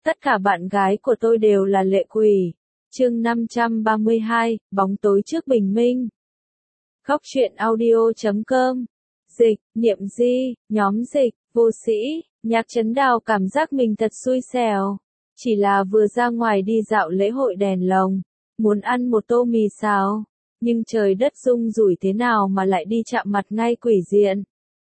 Tất cả bạn gái của tôi đều là lệ quỷ. Chương 532, bóng tối trước bình minh. Góc truyện audio.com. Dịch, Niệm Di, nhóm dịch, vô sĩ, Nhạc Trấn Đào cảm giác mình thật xui xẻo. Chỉ là vừa ra ngoài đi dạo lễ hội đèn lồng, muốn ăn một tô mì xào, nhưng trời đất rung rủi thế nào mà lại đi chạm mặt ngay quỷ diện.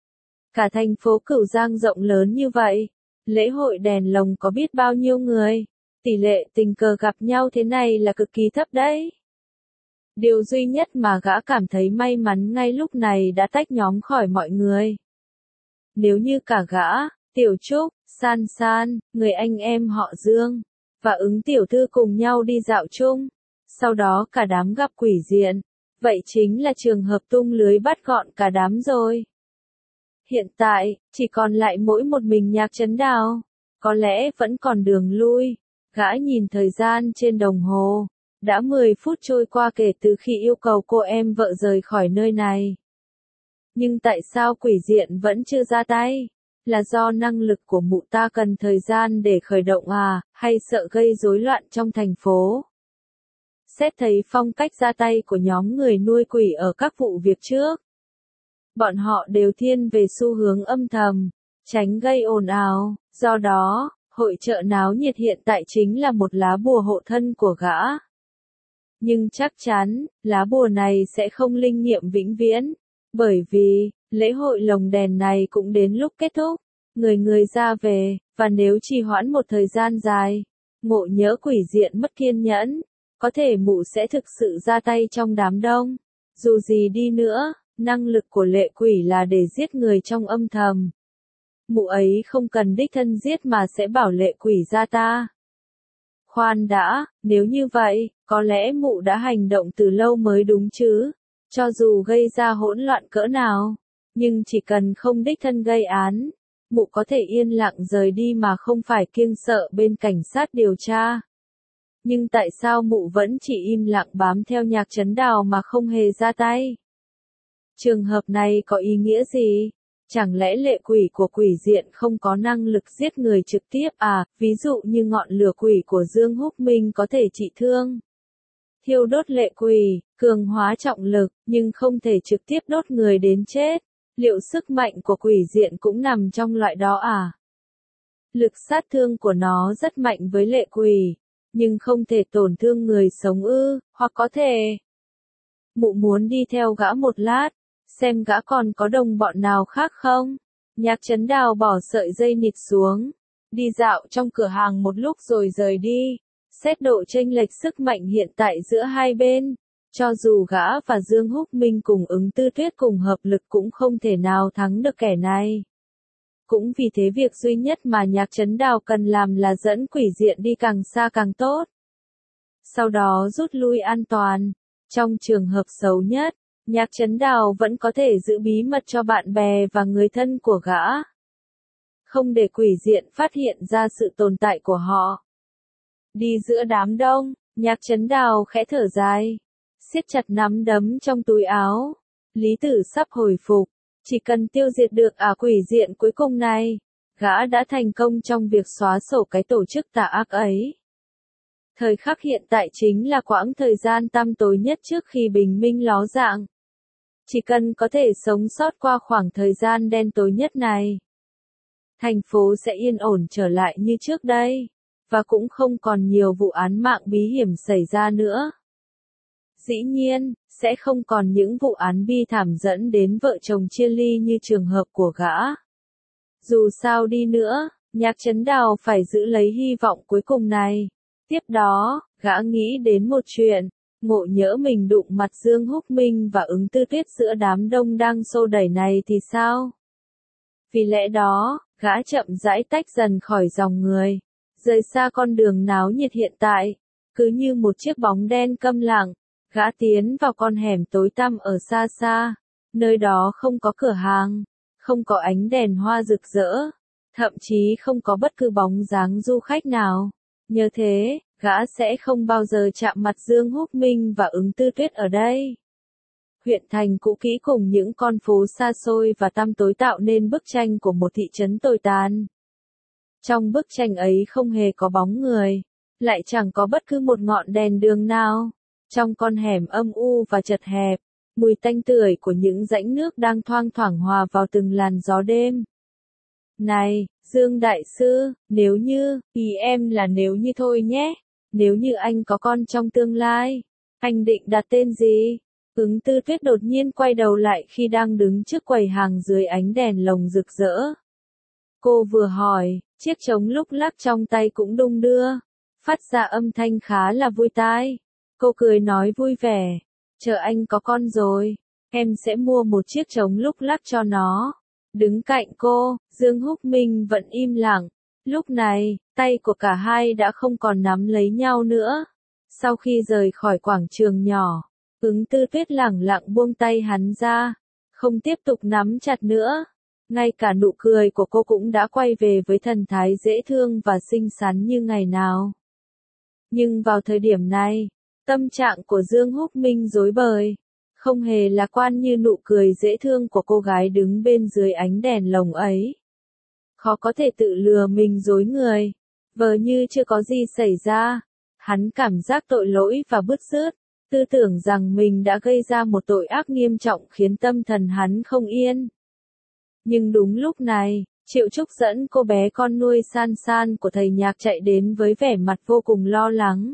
Cả thành phố Cửu Giang rộng lớn như vậy, lễ hội đèn lồng có biết bao nhiêu người, tỷ lệ tình cờ gặp nhau thế này là cực kỳ thấp đấy. Điều duy nhất mà gã cảm thấy may mắn ngay lúc này đã tách nhóm khỏi mọi người. Nếu như cả gã, Tiểu Trúc, San San, người anh em họ Dương, và Ứng tiểu thư cùng nhau đi dạo chung, sau đó cả đám gặp quỷ diện, vậy chính là trường hợp tung lưới bắt gọn cả đám rồi. Hiện tại, chỉ còn lại mỗi một mình Nhạc Trấn Đào, có lẽ vẫn còn đường lui. Gã nhìn thời gian trên đồng hồ, đã 10 phút trôi qua kể từ khi yêu cầu cô em vợ rời khỏi nơi này. Nhưng tại sao quỷ diện vẫn chưa ra tay? Là do năng lực của mụ ta cần thời gian để khởi động à, hay sợ gây rối loạn trong thành phố? Xét thấy phong cách ra tay của nhóm người nuôi quỷ ở các vụ việc trước, bọn họ đều thiên về xu hướng âm thầm, tránh gây ồn ào, do đó, hội chợ náo nhiệt hiện tại chính là một lá bùa hộ thân của gã. Nhưng chắc chắn, lá bùa này sẽ không linh nghiệm vĩnh viễn, bởi vì, lễ hội lồng đèn này cũng đến lúc kết thúc, người ra về, và nếu trì hoãn một thời gian dài, ngộ nhỡ quỷ diện mất kiên nhẫn, có thể mụ sẽ thực sự ra tay trong đám đông. Dù gì đi nữa, năng lực của lệ quỷ là để giết người trong âm thầm. Mụ ấy không cần đích thân giết mà sẽ bảo lệ quỷ ra ta. Khoan đã, nếu như vậy, có lẽ mụ đã hành động từ lâu mới đúng chứ. Cho dù gây ra hỗn loạn cỡ nào, nhưng chỉ cần không đích thân gây án, mụ có thể yên lặng rời đi mà không phải kiêng sợ bên cảnh sát điều tra. Nhưng tại sao mụ vẫn chỉ im lặng bám theo Nhạc Trấn Đào mà không hề ra tay? Trường hợp này có ý nghĩa gì? Chẳng lẽ lệ quỷ của quỷ diện không có năng lực giết người trực tiếp à, ví dụ như ngọn lửa quỷ của Dương Húc Minh có thể trị thương, thiêu đốt lệ quỷ, cường hóa trọng lực, nhưng không thể trực tiếp đốt người đến chết. Liệu sức mạnh của quỷ diện cũng nằm trong loại đó à? Lực sát thương của nó rất mạnh với lệ quỷ, nhưng không thể tổn thương người sống ư, hoặc có thể. Mụ muốn đi theo gã một lát, xem gã còn có đồng bọn nào khác không? Nhạc Trấn Đào bỏ sợi dây nịt xuống, đi dạo trong cửa hàng một lúc rồi rời đi. Xét độ chênh lệch sức mạnh hiện tại giữa hai bên, cho dù gã và Dương Húc Minh cùng Ứng Tư Tuyết cùng hợp lực cũng không thể nào thắng được kẻ này. Cũng vì thế việc duy nhất mà Nhạc Trấn Đào cần làm là dẫn quỷ diện đi càng xa càng tốt. Sau đó rút lui an toàn. Trong trường hợp xấu nhất, Nhạc Trấn Đào vẫn có thể giữ bí mật cho bạn bè và người thân của gã. Không để quỷ diện phát hiện ra sự tồn tại của họ. Đi giữa đám đông, Nhạc Trấn Đào khẽ thở dài, siết chặt nắm đấm trong túi áo. Lý tử sắp hồi phục, chỉ cần tiêu diệt được quỷ diện cuối cùng này, gã đã thành công trong việc xóa sổ cái tổ chức tà ác ấy. Thời khắc hiện tại chính là quãng thời gian tăm tối nhất trước khi bình minh ló dạng. Chỉ cần có thể sống sót qua khoảng thời gian đen tối nhất này, thành phố sẽ yên ổn trở lại như trước đây, và cũng không còn nhiều vụ án mạng bí hiểm xảy ra nữa. Dĩ nhiên, sẽ không còn những vụ án bi thảm dẫn đến vợ chồng chia ly như trường hợp của gã. Dù sao đi nữa, Nhạc Trấn Đào phải giữ lấy hy vọng cuối cùng này. Tiếp đó, gã nghĩ đến một chuyện, ngộ nhỡ mình đụng mặt Dương Húc Minh và Ứng Tư Tuyết giữa đám đông đang xô đẩy này thì sao? Vì lẽ đó, gã chậm rãi tách dần khỏi dòng người, rời xa con đường náo nhiệt hiện tại, cứ như một chiếc bóng đen câm lặng, gã tiến vào con hẻm tối tăm ở xa xa, nơi đó không có cửa hàng, không có ánh đèn hoa rực rỡ, thậm chí không có bất cứ bóng dáng du khách nào. Nhờ thế, gã sẽ không bao giờ chạm mặt Dương Húc Minh và Ứng Tư Tuyết ở đây. Huyện thành cũ kỹ cùng những con phố xa xôi và tăm tối tạo nên bức tranh của một thị trấn tồi tàn. Trong bức tranh ấy không hề có bóng người, lại chẳng có bất cứ một ngọn đèn đường nào. Trong con hẻm âm u và chật hẹp, mùi tanh tưởi của những rãnh nước đang thoang thoảng hòa vào từng làn gió đêm. Này, Dương Đại Sư, nếu như, ý em là nếu như thôi nhé, nếu như anh có con trong tương lai, anh định đặt tên gì? Ứng Tư Tuyết đột nhiên quay đầu lại khi đang đứng trước quầy hàng dưới ánh đèn lồng rực rỡ. Cô vừa hỏi, chiếc trống lúc lắc trong tay cũng đung đưa, phát ra âm thanh khá là vui tai. Cô cười nói vui vẻ, chờ anh có con rồi, em sẽ mua một chiếc trống lúc lắc cho nó. Đứng cạnh cô, Dương Húc Minh vẫn im lặng. Lúc này, tay của cả hai đã không còn nắm lấy nhau nữa. Sau khi rời khỏi quảng trường nhỏ, Ứng Tư Tuyết lẳng lặng buông tay hắn ra, không tiếp tục nắm chặt nữa. Ngay cả nụ cười của cô cũng đã quay về với thần thái dễ thương và xinh xắn như ngày nào. Nhưng vào thời điểm này, tâm trạng của Dương Húc Minh rối bời, không hề lạc quan như nụ cười dễ thương của cô gái đứng bên dưới ánh đèn lồng ấy. Khó có thể tự lừa mình dối người, vờ như chưa có gì xảy ra. Hắn cảm giác tội lỗi và bứt rứt, tư tưởng rằng mình đã gây ra một tội ác nghiêm trọng khiến tâm thần hắn không yên. Nhưng đúng lúc này, Triệu Trúc dẫn cô bé con nuôi San San của thầy nhạc chạy đến với vẻ mặt vô cùng lo lắng.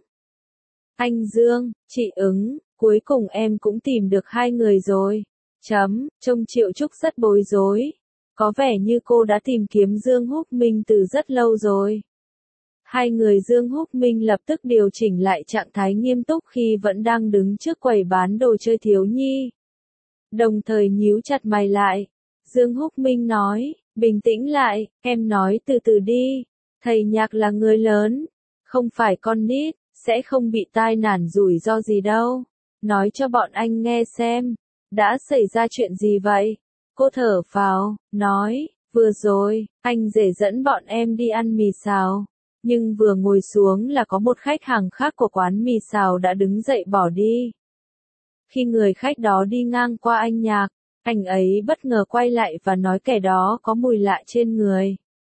Anh Dương, chị Ứng, cuối cùng em cũng tìm được hai người rồi. Trông Triệu Trúc rất bối rối. Có vẻ như cô đã tìm kiếm Dương Húc Minh từ rất lâu rồi. Hai người Dương Húc Minh lập tức điều chỉnh lại trạng thái nghiêm túc khi vẫn đang đứng trước quầy bán đồ chơi thiếu nhi. Đồng thời nhíu chặt mày lại. Dương Húc Minh nói, bình tĩnh lại, em nói từ từ đi. Thầy nhạc là người lớn, không phải con nít, sẽ không bị tai nạn rủi ro gì đâu. Nói cho bọn anh nghe xem, đã xảy ra chuyện gì vậy? Cô thở phào, nói, vừa rồi, anh rể dẫn bọn em đi ăn mì xào. Nhưng vừa ngồi xuống là có một khách hàng khác của quán mì xào đã đứng dậy bỏ đi. Khi người khách đó đi ngang qua anh Nhạc, anh ấy bất ngờ quay lại và nói kẻ đó có mùi lạ trên người.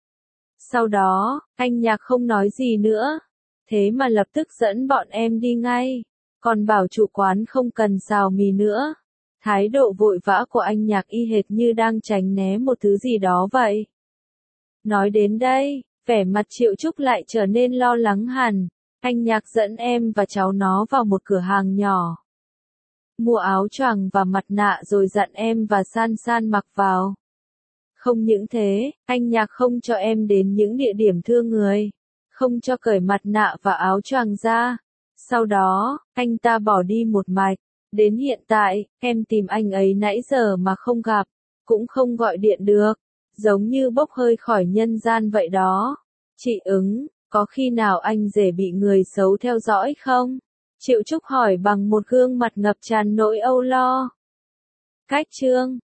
Sau đó, anh Nhạc không nói gì nữa, thế mà lập tức dẫn bọn em đi ngay, còn bảo chủ quán không cần xào mì nữa. Thái độ vội vã của anh Nhạc y hệt như đang tránh né một thứ gì đó vậy. Nói đến đây, vẻ mặt Triệu Trúc lại trở nên lo lắng hẳn. Anh Nhạc dẫn em và cháu nó vào một cửa hàng nhỏ, mua áo choàng và mặt nạ rồi dặn em và San San mặc vào. Không những thế, anh Nhạc không cho em đến những địa điểm thưa người, không cho cởi mặt nạ và áo choàng ra. Sau đó, anh ta bỏ đi một mạch. Đến hiện tại, em tìm anh ấy nãy giờ mà không gặp, cũng không gọi điện được, giống như bốc hơi khỏi nhân gian vậy đó. Chị Ứng, có khi nào anh rể bị người xấu theo dõi không? Triệu Trúc hỏi bằng một gương mặt ngập tràn nỗi âu lo. Cách chương